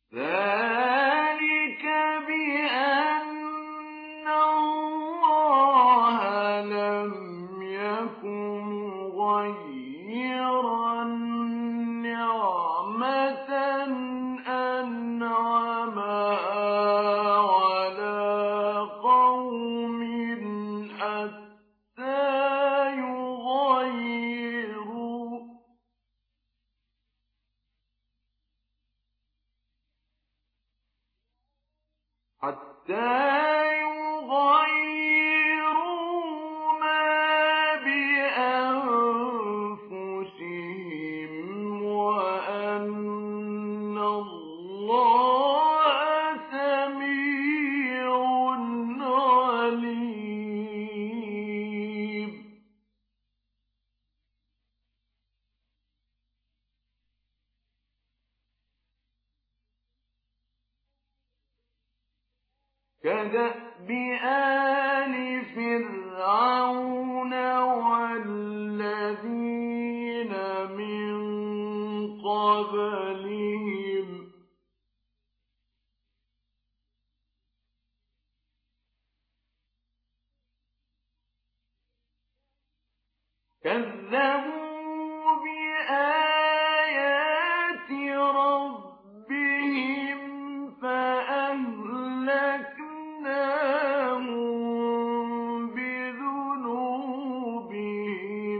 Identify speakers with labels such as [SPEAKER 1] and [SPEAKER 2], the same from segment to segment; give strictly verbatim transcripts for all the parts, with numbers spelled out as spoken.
[SPEAKER 1] ذلك بأن الله لم يكن مغيرا نعمة أنعمها على قوم حتى يغيروا حتى يغيروا ما بأنفسهم وأن الله سميع عليم. كدأب آل فرعون والذين من قبلهم كذبوا بآيات ربهم فأهلكناهم بذنوبهم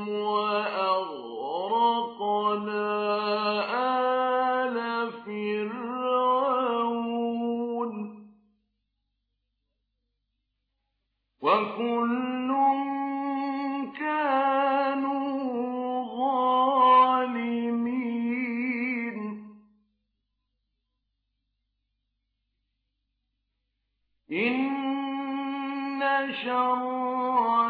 [SPEAKER 1] وأغرقنا آل فرعون وكل كانوا ظالمين. إن شر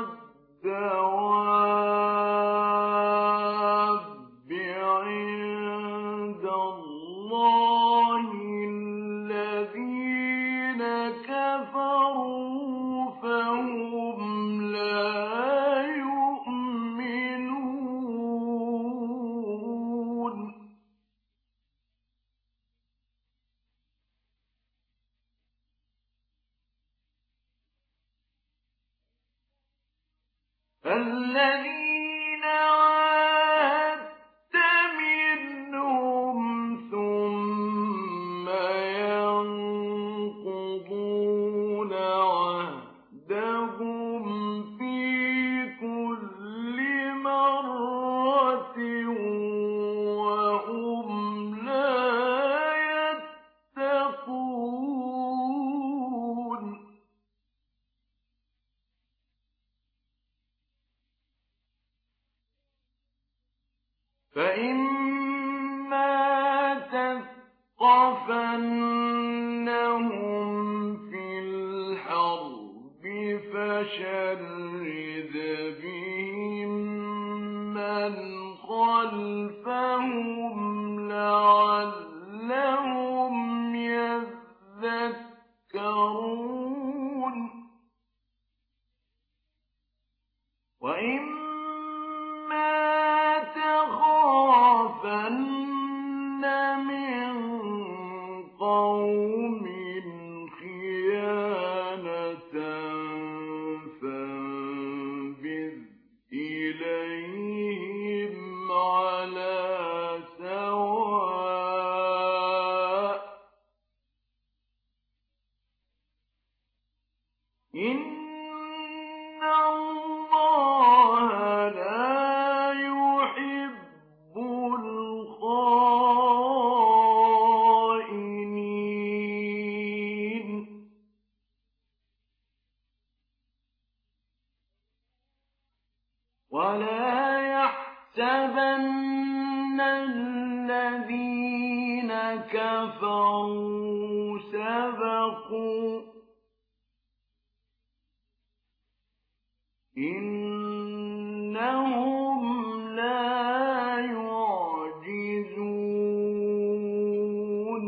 [SPEAKER 1] الدواب عند الله الذين كفروا فهم لا يؤمنون. الذين عاهدت منهم ثم ينقضون عهدهم في كل مرة وهم لا يتقون. فإما تثقفنهم في الحرب فشرد بهم من خلفهم لعلهم يذكرون. وإما تخافن من قوم خيانة فانبذ إليهم على سواء إن الله لا يحب الخائنين. ولا يحسبن الذين كفروا سبقوا إنهم لا يعجزون.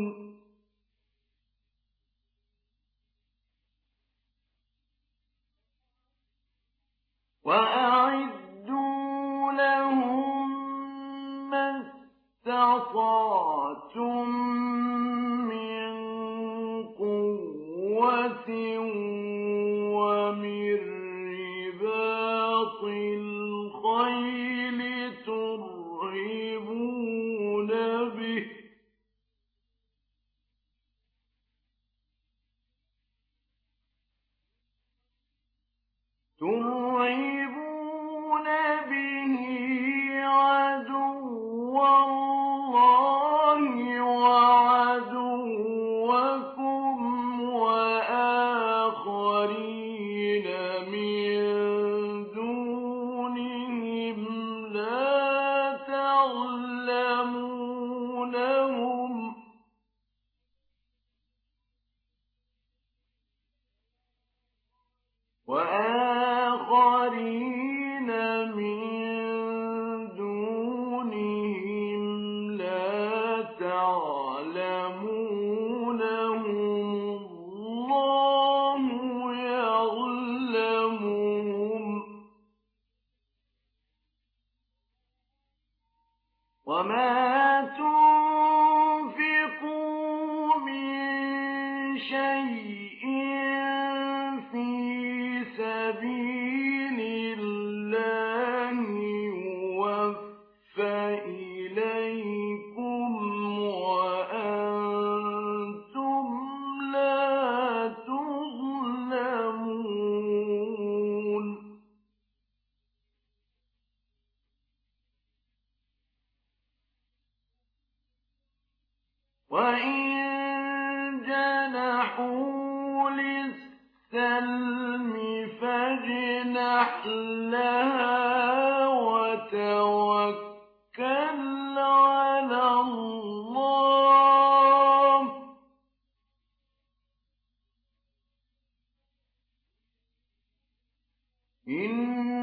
[SPEAKER 1] وأعدوا لهم ما استطعتم ترهبون به عدو الله وعدوكم وآخرين من دونهم لا تعلمونهم وآخرين من دونهم لا تعلمونهم الله يعلمهم وما تنفقوا من شيء في سبيل الله يوفى إليكم وأنتم لا تظلمون وإن جنحوا للسلم فاجنح لها وتوكل على الله إن